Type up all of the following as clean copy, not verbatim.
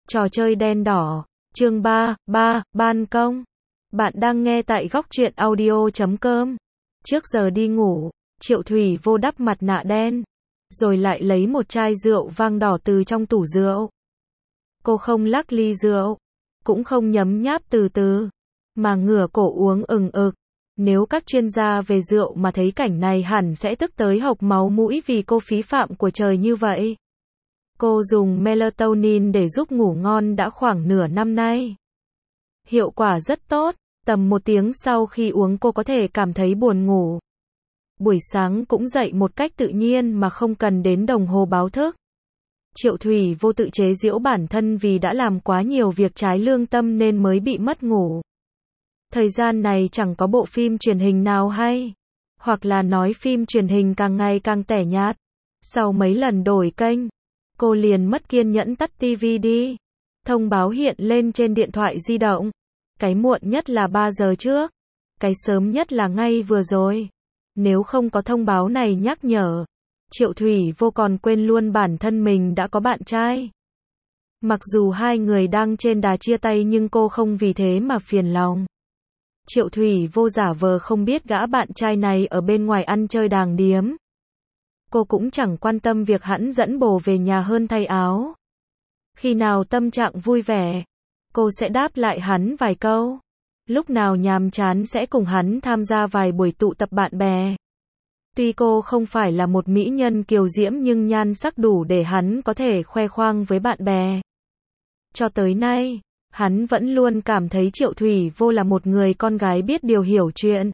Trò chơi đen đỏ, chương 3, ban công. Bạn đang nghe tại góc truyện audio.com. Trước giờ đi ngủ, Triệu Thủy Vô đắp mặt nạ đen, rồi lại lấy một chai rượu vang đỏ từ trong tủ rượu. Cô không lắc ly rượu, cũng không nhấm nháp từ từ, mà ngửa cổ uống ừng ực. Nếu các chuyên gia về rượu mà thấy cảnh này hẳn sẽ tức tới hộc máu mũi vì cô phí phạm của trời như vậy. Cô dùng melatonin để giúp ngủ ngon đã khoảng nửa năm nay. Hiệu quả rất tốt, tầm 1 tiếng sau khi uống cô có thể cảm thấy buồn ngủ. Buổi sáng cũng dậy một cách tự nhiên mà không cần đến đồng hồ báo thức. Triệu Thủy Vô tự chế giễu bản thân vì đã làm quá nhiều việc trái lương tâm nên mới bị mất ngủ. Thời gian này chẳng có bộ phim truyền hình nào hay, hoặc là nói phim truyền hình càng ngày càng tẻ nhạt. Sau mấy lần đổi kênh, cô liền mất kiên nhẫn tắt tivi đi. Thông báo hiện lên trên điện thoại di động. Cái muộn nhất là 3 giờ trước, cái sớm nhất là ngay vừa rồi. Nếu không có thông báo này nhắc nhở, Triệu Thủy Vô còn quên luôn bản thân mình đã có bạn trai. Mặc dù hai người đang trên đà chia tay nhưng cô không vì thế mà phiền lòng. Triệu Thủy Vô giả vờ không biết gã bạn trai này ở bên ngoài ăn chơi đàng điếm. Cô cũng chẳng quan tâm việc hắn dẫn bồ về nhà hơn thay áo. Khi nào tâm trạng vui vẻ, cô sẽ đáp lại hắn vài câu. Lúc nào nhàm chán sẽ cùng hắn tham gia vài buổi tụ tập bạn bè. Tuy cô không phải là một mỹ nhân kiều diễm nhưng nhan sắc đủ để hắn có thể khoe khoang với bạn bè. Cho tới nay, hắn vẫn luôn cảm thấy Triệu Thủy Vô là một người con gái biết điều hiểu chuyện.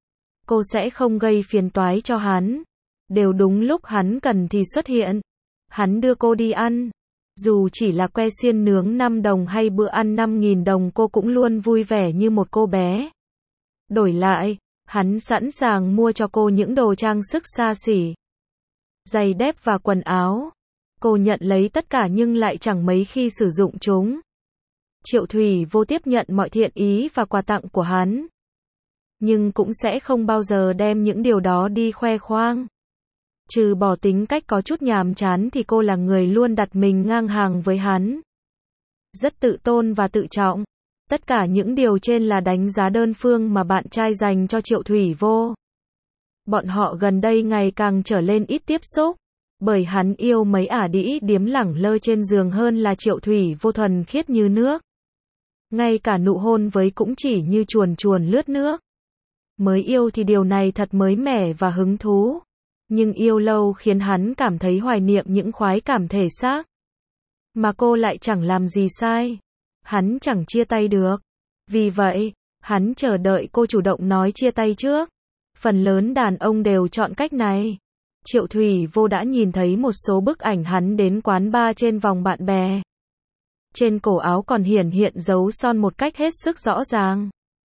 Cô sẽ không gây phiền toái cho hắn. Đều đúng lúc hắn cần thì xuất hiện. Hắn đưa cô đi ăn. Dù chỉ là que xiên nướng 5 đồng hay bữa ăn 5.000 đồng cô cũng luôn vui vẻ như một cô bé. Đổi lại, hắn sẵn sàng mua cho cô những đồ trang sức xa xỉ, giày dép và quần áo. Cô nhận lấy tất cả nhưng lại chẳng mấy khi sử dụng chúng. Triệu Thủy Vô tiếp nhận mọi thiện ý và quà tặng của hắn, nhưng cũng sẽ không bao giờ đem những điều đó đi khoe khoang. Trừ bỏ tính cách có chút nhàm chán thì cô là người luôn đặt mình ngang hàng với hắn. Rất tự tôn và tự trọng. Tất cả những điều trên là đánh giá đơn phương mà bạn trai dành cho Triệu Thủy Vô. Bọn họ gần đây ngày càng trở lên ít tiếp xúc, bởi hắn yêu mấy ả đĩ điếm lẳng lơ trên giường hơn là Triệu Thủy Vô thuần khiết như nước. Ngay cả nụ hôn với cũng chỉ như chuồn chuồn lướt nước. Mới yêu thì điều này thật mới mẻ và hứng thú. Nhưng yêu lâu khiến hắn cảm thấy hoài niệm những khoái cảm thể xác. Mà cô lại chẳng làm gì sai. Hắn chẳng chia tay được. Vì vậy, hắn chờ đợi cô chủ động nói chia tay trước. Phần lớn đàn ông đều chọn cách này. Triệu Thủy Vô đã nhìn thấy một số bức ảnh hắn đến quán bar trên vòng bạn bè. Trên cổ áo còn hiện dấu son một cách hết sức rõ ràng.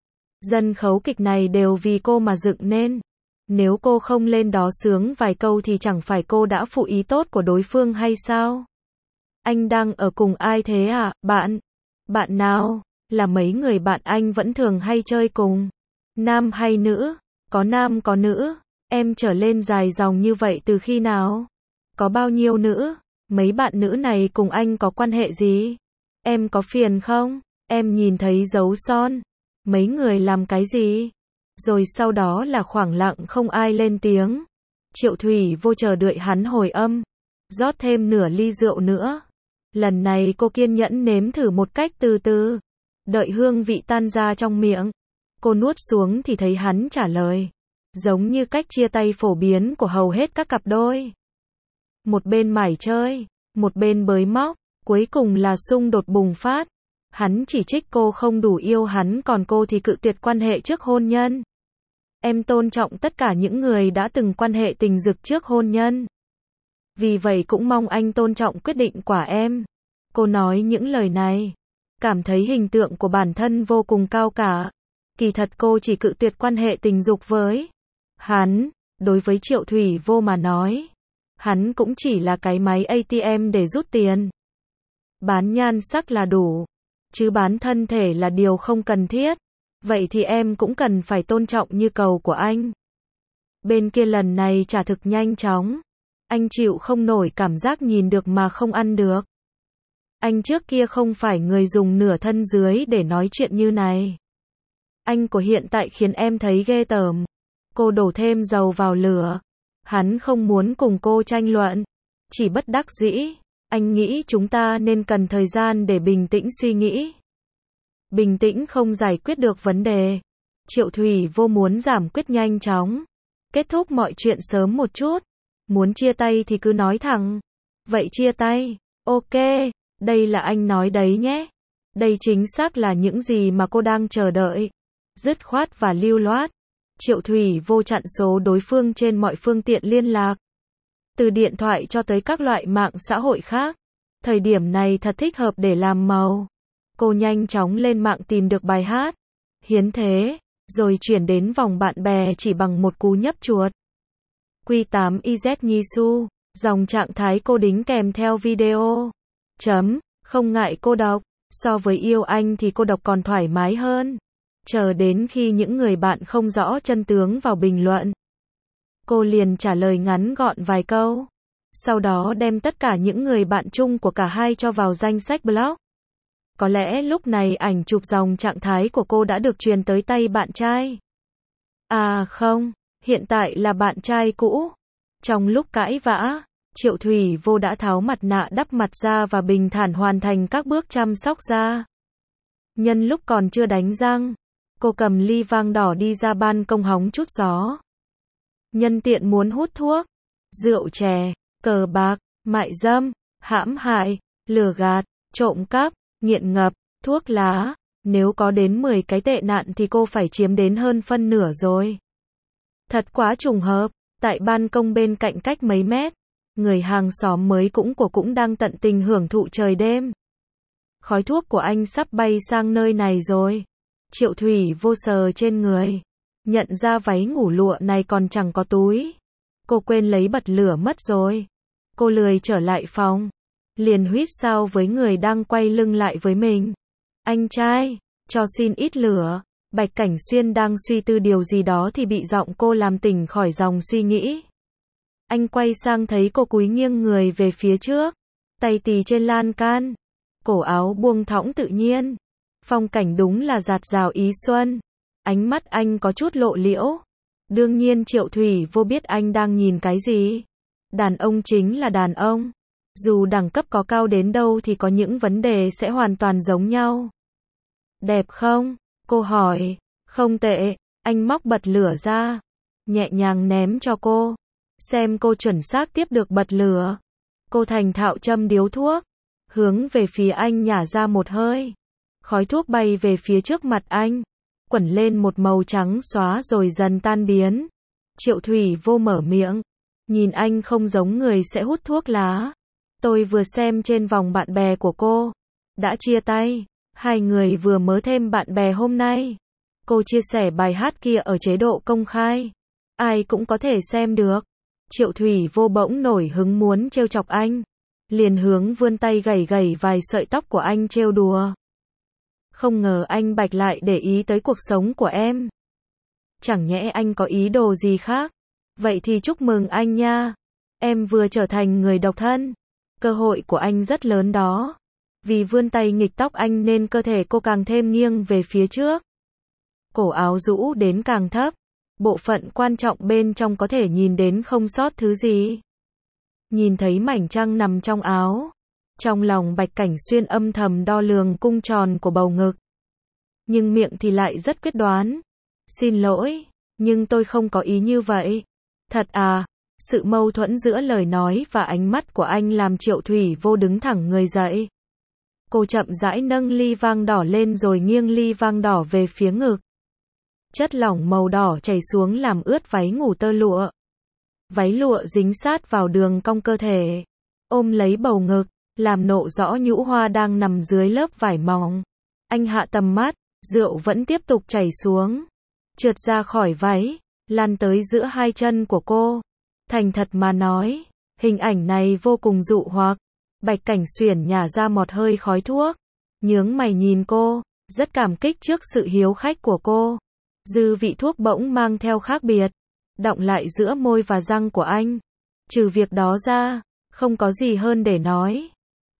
Dân khấu kịch này đều vì cô mà dựng nên. Nếu cô không lên đó sướng vài câu thì chẳng phải cô đã phụ ý tốt của đối phương hay sao? Anh đang ở cùng ai thế à, bạn? Bạn nào? Là mấy người bạn anh vẫn thường hay chơi cùng. Nam hay nữ? Có nam có nữ. Em trở lên dài dòng như vậy từ khi nào? Có bao nhiêu nữ? Mấy bạn nữ này cùng anh có quan hệ gì? Em có phiền không? Em nhìn thấy dấu son. Mấy người làm cái gì? Rồi sau đó là khoảng lặng không ai lên tiếng. Triệu Thủy Vô chờ đợi hắn hồi âm. Rót thêm nửa ly rượu nữa. Lần này cô kiên nhẫn nếm thử một cách từ từ. Đợi hương vị tan ra trong miệng. Cô nuốt xuống thì thấy hắn trả lời. Giống như cách chia tay phổ biến của hầu hết các cặp đôi. Một bên mải chơi, một bên bới móc, cuối cùng là xung đột bùng phát. Hắn chỉ trích cô không đủ yêu hắn còn cô thì cự tuyệt quan hệ trước hôn nhân. Em tôn trọng tất cả những người đã từng quan hệ tình dục trước hôn nhân. Vì vậy cũng mong anh tôn trọng quyết định của em. Cô nói những lời này, cảm thấy hình tượng của bản thân vô cùng cao cả. Kỳ thật cô chỉ cự tuyệt quan hệ tình dục với hắn. Đối với Triệu Thủy Vô mà nói, hắn cũng chỉ là cái máy ATM để rút tiền. Bán nhan sắc là đủ, chứ bán thân thể là điều không cần thiết. Vậy thì em cũng cần phải tôn trọng nhu cầu của anh. Bên kia lần này trả thực nhanh chóng. Anh chịu không nổi cảm giác nhìn được mà không ăn được. Anh trước kia không phải người dùng nửa thân dưới để nói chuyện như này. Anh của hiện tại khiến em thấy ghê tởm. Cô đổ thêm dầu vào lửa. Hắn không muốn cùng cô tranh luận. Chỉ bất đắc dĩ. Anh nghĩ chúng ta nên cần thời gian để bình tĩnh suy nghĩ. Bình tĩnh không giải quyết được vấn đề. Triệu Thủy Vô muốn giảm quyết nhanh chóng. Kết thúc mọi chuyện sớm một chút. Muốn chia tay thì cứ nói thẳng. Vậy chia tay. Ok, đây là anh nói đấy nhé. Đây chính xác là những gì mà cô đang chờ đợi. Dứt khoát và lưu loát. Triệu Thủy Vô chặn số đối phương trên mọi phương tiện liên lạc. Từ điện thoại cho tới các loại mạng xã hội khác. Thời điểm này thật thích hợp để làm màu. Cô nhanh chóng lên mạng tìm được bài hát. Hiến thế. Rồi chuyển đến vòng bạn bè chỉ bằng một cú nhấp chuột. Q8 IZ Nhi Su. Dòng trạng thái cô đính kèm theo video. Không ngại cô độc. So với yêu anh thì cô độc còn thoải mái hơn. Chờ đến khi những người bạn không rõ chân tướng vào bình luận. Cô liền trả lời ngắn gọn vài câu. Sau đó đem tất cả những người bạn chung của cả hai cho vào danh sách block. Có lẽ lúc này ảnh chụp dòng trạng thái của cô đã được truyền tới tay bạn trai. À không, hiện tại là bạn trai cũ. Trong lúc cãi vã, Triệu Thủy Vô đã tháo mặt nạ đắp mặt ra và bình thản hoàn thành các bước chăm sóc da. Nhân lúc còn chưa đánh răng, cô cầm ly vang đỏ đi ra ban công hóng chút gió. Nhân tiện muốn hút thuốc, rượu chè, cờ bạc, mại dâm, hãm hại, lừa gạt, trộm cắp, nghiện ngập, thuốc lá. Nếu có đến 10 cái tệ nạn thì cô phải chiếm đến hơn phân nửa rồi. Thật quá trùng hợp, tại ban công bên cạnh cách mấy mét, người hàng xóm mới cũng đang tận tình hưởng thụ trời đêm. Khói thuốc của anh sắp bay sang nơi này rồi. Triệu Thủy Vô sờ trên người. Nhận ra váy ngủ lụa này còn chẳng có túi. Cô quên lấy bật lửa mất rồi. Cô lười trở lại phòng. Liền huýt sáo với người đang quay lưng lại với mình. Anh trai, cho xin ít lửa. Bạch Cảnh Xuyên đang suy tư điều gì đó thì bị giọng cô làm tỉnh khỏi dòng suy nghĩ. Anh quay sang thấy cô cúi nghiêng người về phía trước. Tay tì trên lan can. Cổ áo buông thõng tự nhiên. Phong cảnh đúng là dạt dào ý xuân. Ánh mắt anh có chút lộ liễu. Đương nhiên Triệu Thủy Vô biết anh đang nhìn cái gì. Đàn ông chính là đàn ông. Dù đẳng cấp có cao đến đâu thì có những vấn đề sẽ hoàn toàn giống nhau. Đẹp không? Cô hỏi. Không tệ. Anh móc bật lửa ra. Nhẹ nhàng ném cho cô. Xem cô chuẩn xác tiếp được bật lửa. Cô thành thạo châm điếu thuốc. Hướng về phía anh nhả ra một hơi. Khói thuốc bay về phía trước mặt anh. Quẩn lên một màu trắng xóa rồi dần tan biến. Triệu Thủy Vô mở miệng. Nhìn anh không giống người sẽ hút thuốc lá. Tôi vừa xem trên vòng bạn bè của cô. Đã chia tay. Hai người vừa mới thêm bạn bè hôm nay. Cô chia sẻ bài hát kia ở chế độ công khai. Ai cũng có thể xem được. Triệu Thủy Vô bỗng nổi hứng muốn trêu chọc anh. Liền hướng vươn tay gẩy vài sợi tóc của anh trêu đùa. Không ngờ anh Bạch lại để ý tới cuộc sống của em. Chẳng nhẽ anh có ý đồ gì khác. Vậy thì chúc mừng anh nha. Em vừa trở thành người độc thân. Cơ hội của anh rất lớn đó. Vì vươn tay nghịch tóc anh nên cơ thể cô càng thêm nghiêng về phía trước. Cổ áo rũ đến càng thấp. Bộ phận quan trọng bên trong có thể nhìn đến không sót thứ gì. Nhìn thấy mảnh trăng nằm trong áo. Trong lòng Bạch Cảnh Xuyên âm thầm đo lường cung tròn của bầu ngực. Nhưng miệng thì lại rất quyết đoán. Xin lỗi, nhưng tôi không có ý như vậy. Thật à? Sự mâu thuẫn giữa lời nói và ánh mắt của anh làm Triệu Thủy Vô đứng thẳng người dậy. Cô chậm rãi nâng ly vang đỏ lên rồi nghiêng ly vang đỏ về phía ngực. Chất lỏng màu đỏ chảy xuống làm ướt váy ngủ tơ lụa. Váy lụa dính sát vào đường cong cơ thể. Ôm lấy bầu ngực, làm lộ rõ nhũ hoa đang nằm dưới lớp vải mỏng. Anh hạ tầm mắt, rượu vẫn tiếp tục chảy xuống. Trượt ra khỏi váy, lan tới giữa hai chân của cô. Thành thật mà nói, hình ảnh này vô cùng dụ hoặc. Bạch Cảnh Xuyển nhả ra một hơi khói thuốc. Nhướng mày nhìn cô, rất cảm kích trước sự hiếu khách của cô. Dư vị thuốc bỗng mang theo khác biệt. Đọng lại giữa môi và răng của anh. Trừ việc đó ra, không có gì hơn để nói.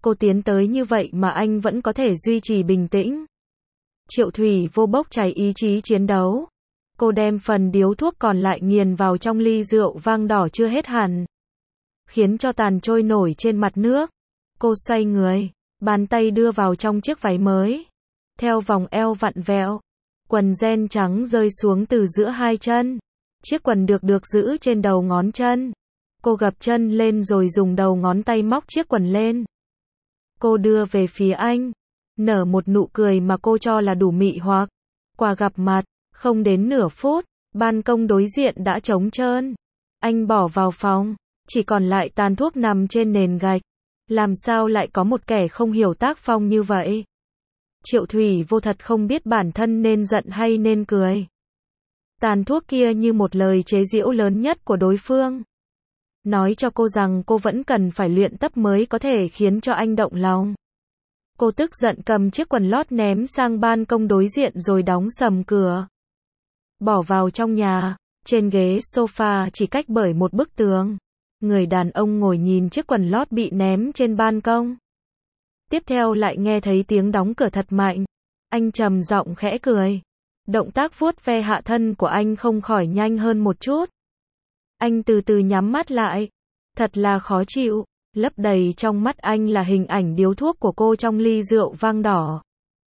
Cô tiến tới như vậy mà anh vẫn có thể duy trì bình tĩnh. Triệu Thủy Vô bốc cháy ý chí chiến đấu. Cô đem phần điếu thuốc còn lại nghiền vào trong ly rượu vang đỏ chưa hết hẳn, khiến cho tàn trôi nổi trên mặt nước. Cô xoay người, bàn tay đưa vào trong chiếc váy mới, theo vòng eo vặn vẹo, quần ren trắng rơi xuống từ giữa hai chân. Chiếc quần được giữ trên đầu ngón chân. Cô gập chân lên rồi dùng đầu ngón tay móc chiếc quần lên. Cô đưa về phía anh, nở một nụ cười mà cô cho là đủ mị hoặc. Qua gặp mặt, không đến nửa phút, ban công đối diện đã trống trơn. Anh bỏ vào phòng, chỉ còn lại tàn thuốc nằm trên nền gạch. Làm sao lại có một kẻ không hiểu tác phong như vậy? Triệu Thủy Vô thật không biết bản thân nên giận hay nên cười. Tàn thuốc kia như một lời chế giễu lớn nhất của đối phương. Nói cho cô rằng cô vẫn cần phải luyện tập mới có thể khiến cho anh động lòng. Cô tức giận cầm chiếc quần lót ném sang ban công đối diện rồi đóng sầm cửa. Bỏ vào trong nhà, trên ghế sofa chỉ cách bởi một bức tường. Người đàn ông ngồi nhìn chiếc quần lót bị ném trên ban công. Tiếp theo lại nghe thấy tiếng đóng cửa thật mạnh. Anh trầm giọng khẽ cười. Động tác vuốt ve hạ thân của anh không khỏi nhanh hơn một chút. Anh từ từ nhắm mắt lại. Thật là khó chịu. Lấp đầy trong mắt anh là hình ảnh điếu thuốc của cô trong ly rượu vang đỏ.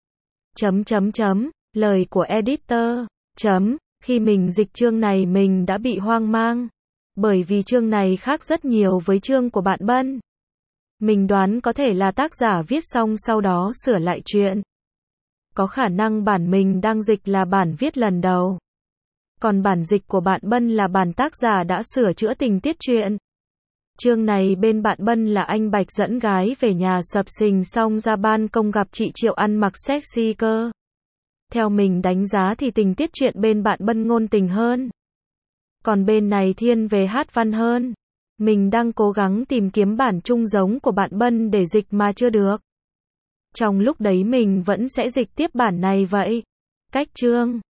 Lời của editor. Khi mình dịch chương này mình đã bị hoang mang. Bởi vì chương này khác rất nhiều với chương của bạn Bân. Mình đoán có thể là tác giả viết xong sau đó sửa lại chuyện. Có khả năng bản mình đang dịch là bản viết lần đầu. Còn bản dịch của bạn Bân là bản tác giả đã sửa chữa tình tiết truyện. Chương này bên bạn Bân là anh Bạch dẫn gái về nhà sập sình xong ra ban công gặp chị Triệu ăn mặc sexy cơ. Theo mình đánh giá thì tình tiết truyện bên bạn Bân ngôn tình hơn. Còn bên này thiên về hát văn hơn. Mình đang cố gắng tìm kiếm bản chung giống của bạn Bân để dịch mà chưa được. Trong lúc đấy mình vẫn sẽ dịch tiếp bản này vậy. Cách chương